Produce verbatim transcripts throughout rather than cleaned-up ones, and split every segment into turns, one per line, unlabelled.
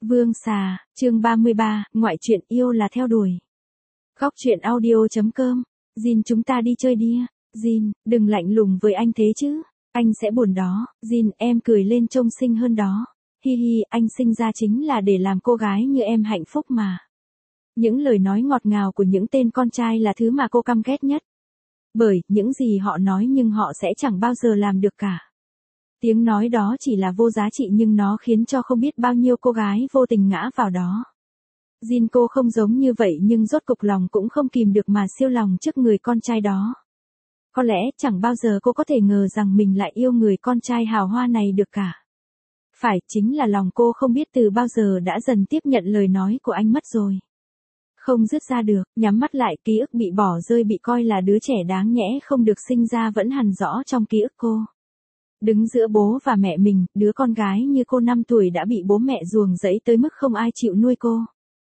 Vương xà, chương ba mươi ba, ngoại truyện yêu là theo đuổi. Góc truyện audio.com, Jin chúng ta đi chơi đi. Jin, đừng lạnh lùng với anh thế chứ, anh sẽ buồn đó. Jin, em cười lên trông xinh hơn đó. Hi hi, anh sinh ra chính là để làm cô gái như em hạnh phúc mà. Những lời nói ngọt ngào của những tên con trai là thứ mà cô căm ghét nhất. Bởi, những gì họ nói nhưng họ sẽ chẳng bao giờ làm được cả. Tiếng nói đó chỉ là vô giá trị nhưng nó khiến cho không biết bao nhiêu cô gái vô tình ngã vào đó. Jin cô không giống như vậy nhưng rốt cục lòng cũng không kìm được mà siêu lòng trước người con trai đó. Có lẽ chẳng bao giờ cô có thể ngờ rằng mình lại yêu người con trai hào hoa này được cả. Phải, chính là lòng cô không biết từ bao giờ đã dần tiếp nhận lời nói của anh mất rồi. Không dứt ra được, nhắm mắt lại ký ức bị bỏ rơi bị coi là đứa trẻ đáng nhẽ không được sinh ra vẫn hằn rõ trong ký ức cô. Đứng giữa bố và mẹ mình, đứa con gái như cô năm tuổi đã bị bố mẹ ruồng rẫy tới mức không ai chịu nuôi cô.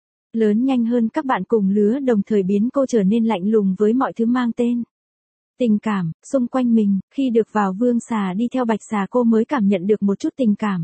Lớn nhanh hơn các bạn cùng lứa đồng thời biến cô trở nên lạnh lùng với mọi thứ mang tên tình cảm, xung quanh mình, khi được vào vương xà đi theo bạch xà cô mới cảm nhận được một chút tình cảm.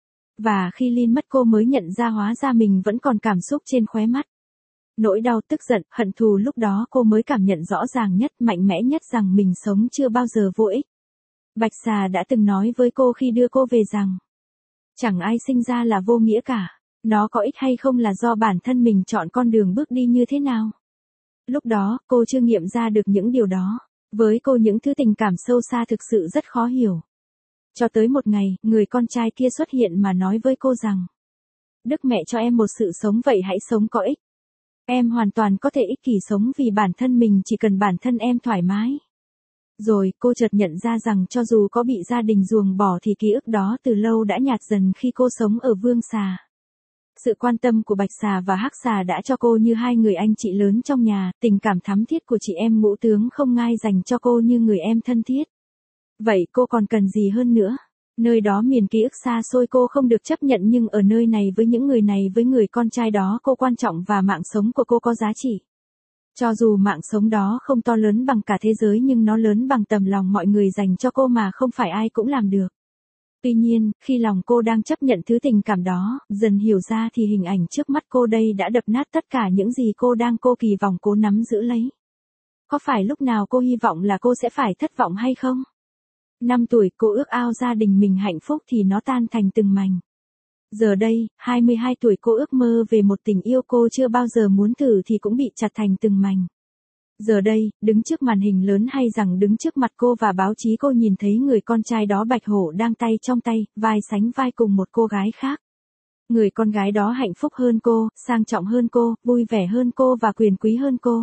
Và khi Lin mất cô mới nhận ra hóa ra mình vẫn còn cảm xúc trên khóe mắt. Nỗi đau, tức giận, hận thù lúc đó cô mới cảm nhận rõ ràng nhất, mạnh mẽ nhất rằng mình sống chưa bao giờ vô ích. Bạch xà đã từng nói với cô khi đưa cô về rằng, chẳng ai sinh ra là vô nghĩa cả, nó có ích hay không là do bản thân mình chọn con đường bước đi như thế nào. Lúc đó, cô chưa nghiệm ra được những điều đó, với cô những thứ tình cảm sâu xa thực sự rất khó hiểu. Cho tới một ngày, người con trai kia xuất hiện mà nói với cô rằng, Đức mẹ cho em một sự sống vậy hãy sống có ích. Em hoàn toàn có thể ích kỷ sống vì bản thân mình chỉ cần bản thân em thoải mái. Rồi, cô chợt nhận ra rằng cho dù có bị gia đình ruồng bỏ thì ký ức đó từ lâu đã nhạt dần khi cô sống ở vương xà. Sự quan tâm của bạch xà và hắc xà đã cho cô như hai người anh chị lớn trong nhà, tình cảm thắm thiết của chị em ngũ tướng không ngai dành cho cô như người em thân thiết. Vậy cô còn cần gì hơn nữa? Nơi đó miền ký ức xa xôi cô không được chấp nhận nhưng ở nơi này với những người này với người con trai đó cô quan trọng và mạng sống của cô có giá trị. Cho dù mạng sống đó không to lớn bằng cả thế giới nhưng nó lớn bằng tầm lòng mọi người dành cho cô mà không phải ai cũng làm được. Tuy nhiên, khi lòng cô đang chấp nhận thứ tình cảm đó, dần hiểu ra thì hình ảnh trước mắt cô đây đã đập nát tất cả những gì cô đang cô kỳ vọng cố nắm giữ lấy. Có phải lúc nào cô hy vọng là cô sẽ phải thất vọng hay không? Năm tuổi cô ước ao gia đình mình hạnh phúc thì nó tan thành từng mảnh. Giờ đây, hai mươi hai tuổi cô ước mơ về một tình yêu cô chưa bao giờ muốn thử thì cũng bị chặt thành từng mảnh. Giờ đây, đứng trước màn hình lớn hay rằng đứng trước mặt cô và báo chí cô nhìn thấy người con trai đó bạch hổ đang tay trong tay, vai sánh vai cùng một cô gái khác. Người con gái đó hạnh phúc hơn cô, sang trọng hơn cô, vui vẻ hơn cô và quyền quý hơn cô.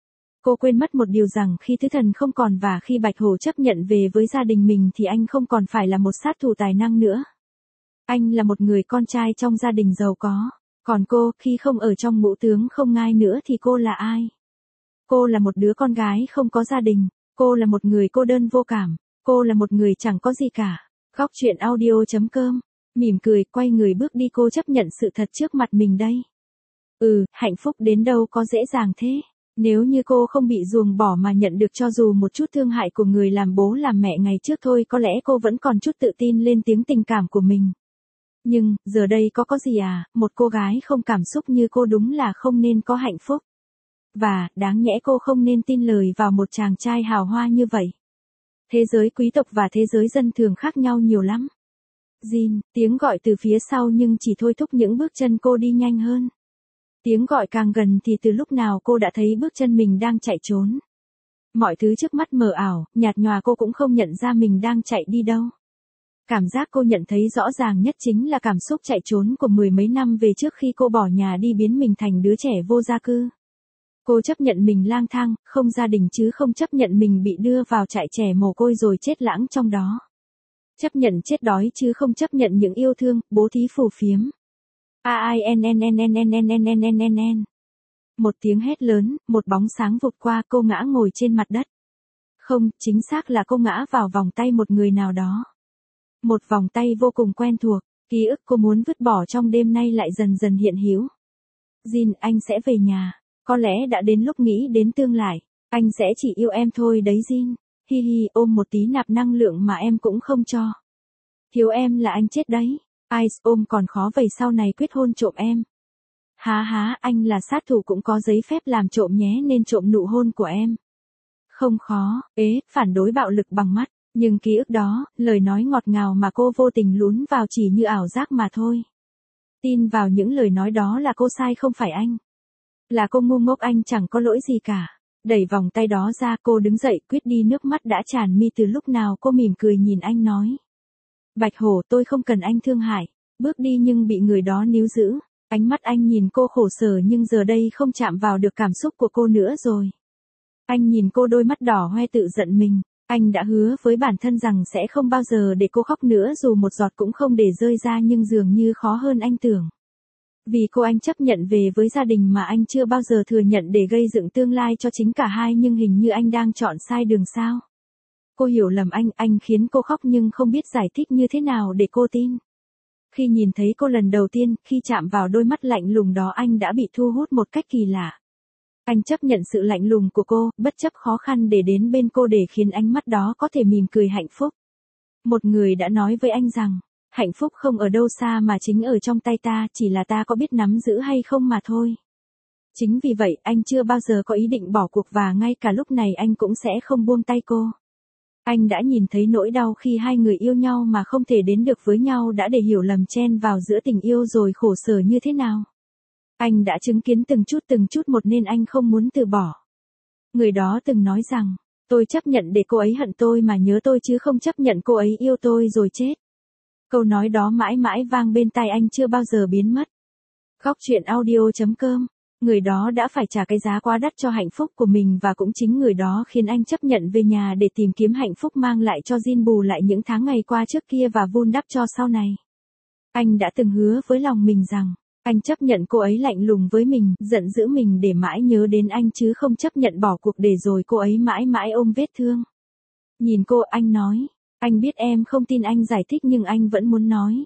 Cô quên mất một điều rằng khi thứ thần không còn và khi bạch hổ chấp nhận về với gia đình mình thì anh không còn phải là một sát thủ tài năng nữa. Anh là một người con trai trong gia đình giàu có. Còn cô, khi không ở trong ngũ tướng không ngai nữa thì cô là ai? Cô là một đứa con gái không có gia đình. Cô là một người cô đơn vô cảm. Cô là một người chẳng có gì cả. Góc truyện audio.com. Mỉm cười, quay người bước đi cô chấp nhận sự thật trước mặt mình đây. Ừ, hạnh phúc đến đâu có dễ dàng thế. Nếu như cô không bị ruồng bỏ mà nhận được cho dù một chút thương hại của người làm bố làm mẹ ngày trước thôi có lẽ cô vẫn còn chút tự tin lên tiếng tình cảm của mình. Nhưng, giờ đây có có gì à, một cô gái không cảm xúc như cô đúng là không nên có hạnh phúc. Và, đáng nhẽ cô không nên tin lời vào một chàng trai hào hoa như vậy. Thế giới quý tộc và thế giới dân thường khác nhau nhiều lắm. Jin, tiếng gọi từ phía sau nhưng chỉ thôi thúc những bước chân cô đi nhanh hơn. Tiếng gọi càng gần thì từ lúc nào cô đã thấy bước chân mình đang chạy trốn. Mọi thứ trước mắt mờ ảo, nhạt nhòa cô cũng không nhận ra mình đang chạy đi đâu. Cảm giác cô nhận thấy rõ ràng nhất chính là cảm xúc chạy trốn của mười mấy năm về trước khi cô bỏ nhà đi biến mình thành đứa trẻ vô gia cư. Cô chấp nhận mình lang thang, không gia đình chứ không chấp nhận mình bị đưa vào trại trẻ mồ côi rồi chết lãng trong đó. Chấp nhận chết đói chứ không chấp nhận những yêu thương, bố thí phù phiếm. A I N N N N N N N N N N. Một tiếng hét lớn, một bóng sáng vụt qua cô ngã ngồi trên mặt đất. Không, chính xác là cô ngã vào vòng tay một người nào đó. Một vòng tay vô cùng quen thuộc, ký ức cô muốn vứt bỏ trong đêm nay lại dần dần hiện hữu. Jin, anh sẽ về nhà. Có lẽ đã đến lúc nghĩ đến tương lai. Anh sẽ chỉ yêu em thôi đấy Jin. Hi hi, ôm một tí nạp năng lượng mà em cũng không cho. Thiếu em là anh chết đấy. Ice ôm còn khó vậy sau này quyết hôn trộm em. Há há, anh là sát thủ cũng có giấy phép làm trộm nhé nên trộm nụ hôn của em. Không khó, ế, phản đối bạo lực bằng mắt, nhưng ký ức đó, lời nói ngọt ngào mà cô vô tình lún vào chỉ như ảo giác mà thôi. Tin vào những lời nói đó là cô sai không phải anh. Là cô ngu ngốc, anh chẳng có lỗi gì cả. Đẩy vòng tay đó ra, cô đứng dậy quyết đi, nước mắt đã tràn mi từ lúc nào. Cô mỉm cười nhìn anh nói. Bạch Hổ, tôi không cần anh thương hại. Bước đi nhưng bị người đó níu giữ. Ánh mắt anh nhìn cô khổ sở nhưng giờ đây không chạm vào được cảm xúc của cô nữa rồi. Anh nhìn cô đôi mắt đỏ hoe tự giận mình. Anh đã hứa với bản thân rằng sẽ không bao giờ để cô khóc nữa, dù một giọt cũng không để rơi ra, nhưng dường như khó hơn anh tưởng. Vì cô anh chấp nhận về với gia đình mà anh chưa bao giờ thừa nhận để gây dựng tương lai cho chính cả hai, nhưng hình như anh đang chọn sai đường sao. Cô hiểu lầm anh, anh khiến cô khóc nhưng không biết giải thích như thế nào để cô tin. Khi nhìn thấy cô lần đầu tiên, khi chạm vào đôi mắt lạnh lùng đó, anh đã bị thu hút một cách kỳ lạ. Anh chấp nhận sự lạnh lùng của cô, bất chấp khó khăn để đến bên cô để khiến ánh mắt đó có thể mỉm cười hạnh phúc. Một người đã nói với anh rằng, hạnh phúc không ở đâu xa mà chính ở trong tay ta, chỉ là ta có biết nắm giữ hay không mà thôi. Chính vì vậy, anh chưa bao giờ có ý định bỏ cuộc và ngay cả lúc này anh cũng sẽ không buông tay cô. Anh đã nhìn thấy nỗi đau khi hai người yêu nhau mà không thể đến được với nhau, đã để hiểu lầm chen vào giữa tình yêu rồi khổ sở như thế nào. Anh đã chứng kiến từng chút từng chút một nên anh không muốn từ bỏ. Người đó từng nói rằng, tôi chấp nhận để cô ấy hận tôi mà nhớ tôi chứ không chấp nhận cô ấy yêu tôi rồi chết. Câu nói đó mãi mãi vang bên tai anh, chưa bao giờ biến mất. Góc truyện audio chấm com. Người đó đã phải trả cái giá quá đắt cho hạnh phúc của mình, và cũng chính người đó khiến anh chấp nhận về nhà để tìm kiếm hạnh phúc, mang lại cho Jin bù lại những tháng ngày qua trước kia và vun đắp cho sau này. Anh đã từng hứa với lòng mình rằng, anh chấp nhận cô ấy lạnh lùng với mình, giận dữ mình để mãi nhớ đến anh chứ không chấp nhận bỏ cuộc để rồi cô ấy mãi mãi ôm vết thương. Nhìn cô, anh nói, anh biết em không tin anh giải thích nhưng anh vẫn muốn nói.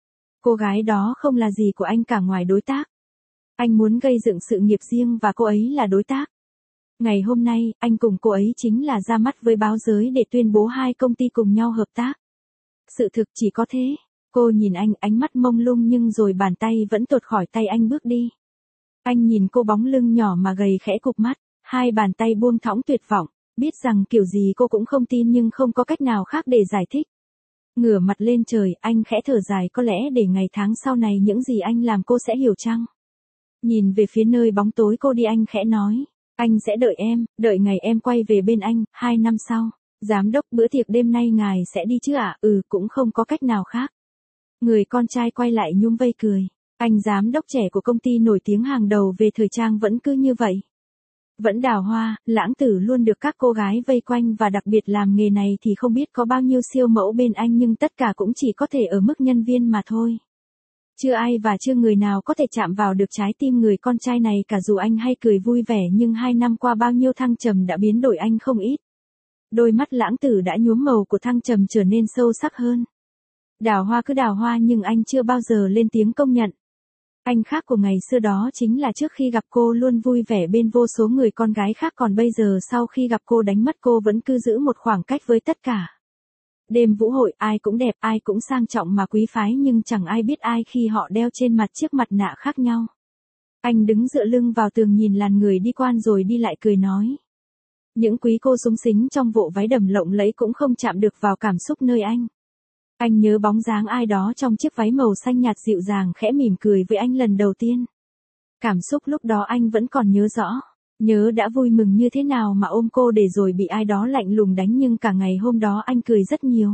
Cô gái đó không là gì của anh cả ngoài đối tác. Anh muốn gây dựng sự nghiệp riêng và cô ấy là đối tác. Ngày hôm nay, anh cùng cô ấy chính là ra mắt với báo giới để tuyên bố hai công ty cùng nhau hợp tác. Sự thực chỉ có thế. Cô nhìn anh, ánh mắt mông lung nhưng rồi bàn tay vẫn tuột khỏi tay anh bước đi. Anh nhìn cô bóng lưng nhỏ mà gầy khẽ cụp mắt, hai bàn tay buông thõng tuyệt vọng, biết rằng kiểu gì cô cũng không tin nhưng không có cách nào khác để giải thích. Ngửa mặt lên trời, anh khẽ thở dài, có lẽ để ngày tháng sau này những gì anh làm cô sẽ hiểu chăng. Nhìn về phía nơi bóng tối cô đi, anh khẽ nói, anh sẽ đợi em, đợi ngày em quay về bên anh, hai năm sau. Giám đốc, bữa tiệc đêm nay ngài sẽ đi chứ ạ? À? Ừ, cũng không có cách nào khác. Người con trai quay lại nhún vai cười. Anh giám đốc trẻ của công ty nổi tiếng hàng đầu về thời trang vẫn cứ như vậy. Vẫn đào hoa, lãng tử luôn được các cô gái vây quanh, và đặc biệt làm nghề này thì không biết có bao nhiêu siêu mẫu bên anh, nhưng tất cả cũng chỉ có thể ở mức nhân viên mà thôi. Chưa ai và chưa người nào có thể chạm vào được trái tim người con trai này cả, dù anh hay cười vui vẻ nhưng hai năm qua bao nhiêu thăng trầm đã biến đổi anh không ít. Đôi mắt lãng tử đã nhuốm màu của thăng trầm trở nên sâu sắc hơn. Đào hoa cứ đào hoa nhưng anh chưa bao giờ lên tiếng công nhận. Anh khác của ngày xưa đó chính là trước khi gặp cô luôn vui vẻ bên vô số người con gái khác, còn bây giờ sau khi gặp cô đánh mất cô vẫn cứ giữ một khoảng cách với tất cả. Đêm vũ hội ai cũng đẹp, ai cũng sang trọng mà quý phái, nhưng chẳng ai biết ai khi họ đeo trên mặt chiếc mặt nạ khác nhau. Anh đứng dựa lưng vào tường nhìn làn người đi qua rồi đi lại, cười nói. Những quý cô súng xính trong bộ váy đầm lộng lẫy cũng không chạm được vào cảm xúc nơi anh. Anh nhớ bóng dáng ai đó trong chiếc váy màu xanh nhạt dịu dàng khẽ mỉm cười với anh lần đầu tiên. Cảm xúc lúc đó anh vẫn còn nhớ rõ. Nhớ đã vui mừng như thế nào mà ôm cô để rồi bị ai đó lạnh lùng đánh, nhưng cả ngày hôm đó anh cười rất nhiều.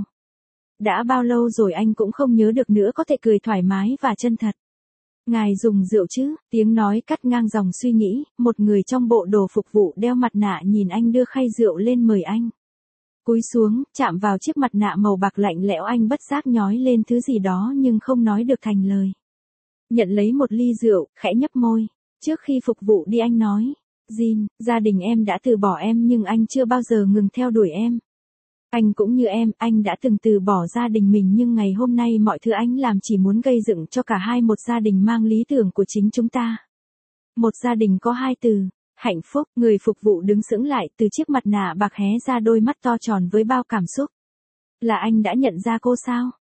Đã bao lâu rồi anh cũng không nhớ được nữa, có thể cười thoải mái và chân thật. Ngài dùng rượu chứ? Tiếng nói cắt ngang dòng suy nghĩ, một người trong bộ đồ phục vụ đeo mặt nạ nhìn anh đưa khay rượu lên mời anh. Cúi xuống, chạm vào chiếc mặt nạ màu bạc lạnh lẽo, anh bất giác nhói lên thứ gì đó nhưng không nói được thành lời. Nhận lấy một ly rượu, khẽ nhấp môi. Trước khi phục vụ đi anh nói, Jin, gia đình em đã từ bỏ em nhưng anh chưa bao giờ ngừng theo đuổi em. Anh cũng như em, anh đã từng từ bỏ gia đình mình nhưng ngày hôm nay mọi thứ anh làm chỉ muốn gây dựng cho cả hai một gia đình mang lý tưởng của chính chúng ta. Một gia đình có hai từ, hạnh phúc. Người phục vụ đứng sững lại, từ chiếc mặt nạ bạc hé ra đôi mắt to tròn với bao cảm xúc. Là anh đã nhận ra cô sao?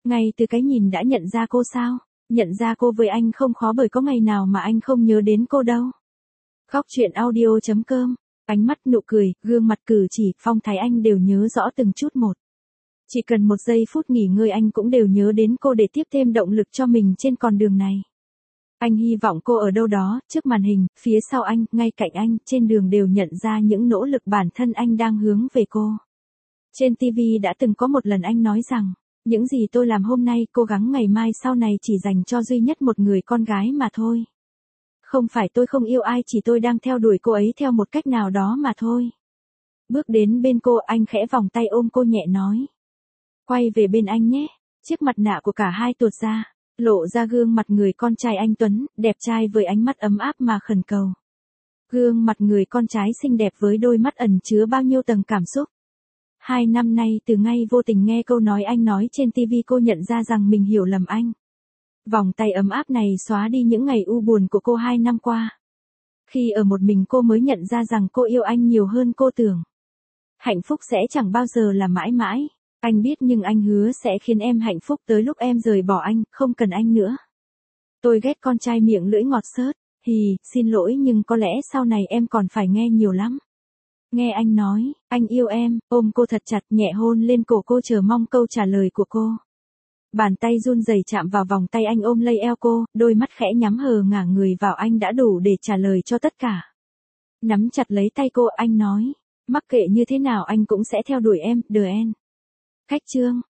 Ngay từ cái nhìn đã nhận ra cô sao? Nhận ra cô với anh không khó bởi có ngày nào mà anh không nhớ đến cô đâu. Khóc chuyện audio chấm com, ánh mắt, nụ cười, gương mặt, cử chỉ, phong thái anh đều nhớ rõ từng chút một. Chỉ cần một giây phút nghỉ ngơi anh cũng đều nhớ đến cô để tiếp thêm động lực cho mình trên con đường này. Anh hy vọng cô ở đâu đó, trước màn hình, phía sau anh, ngay cạnh anh, trên đường đều nhận ra những nỗ lực bản thân anh đang hướng về cô. Trên ti vi đã từng có một lần anh nói rằng, những gì tôi làm hôm nay, cố gắng ngày mai sau này chỉ dành cho duy nhất một người con gái mà thôi. Không phải tôi không yêu ai, chỉ tôi đang theo đuổi cô ấy theo một cách nào đó mà thôi. Bước đến bên cô, anh khẽ vòng tay ôm cô nhẹ nói. Quay về bên anh nhé. Chiếc mặt nạ của cả hai tuột ra, lộ ra gương mặt người con trai anh Tuấn, đẹp trai với ánh mắt ấm áp mà khẩn cầu. Gương mặt người con trai xinh đẹp với đôi mắt ẩn chứa bao nhiêu tầng cảm xúc. Hai năm nay từ ngay vô tình nghe câu nói anh nói trên ti vi cô nhận ra rằng mình hiểu lầm anh. Vòng tay ấm áp này xóa đi những ngày u buồn của cô hai năm qua. Khi ở một mình cô mới nhận ra rằng cô yêu anh nhiều hơn cô tưởng. Hạnh phúc sẽ chẳng bao giờ là mãi mãi. Anh biết nhưng anh hứa sẽ khiến em hạnh phúc tới lúc em rời bỏ anh, không cần anh nữa. Tôi ghét con trai miệng lưỡi ngọt xớt. Hì, xin lỗi nhưng có lẽ sau này em còn phải nghe nhiều lắm. Nghe anh nói, anh yêu em, ôm cô thật chặt, nhẹ hôn lên cổ cô chờ mong câu trả lời của cô. Bàn tay run rẩy chạm vào vòng tay anh ôm lấy eo cô, đôi mắt khẽ nhắm hờ ngả người vào anh đã đủ để trả lời cho tất cả. Nắm chặt lấy tay cô, anh nói, mắc kệ như thế nào anh cũng sẽ theo đuổi em, đờ en. Cách chương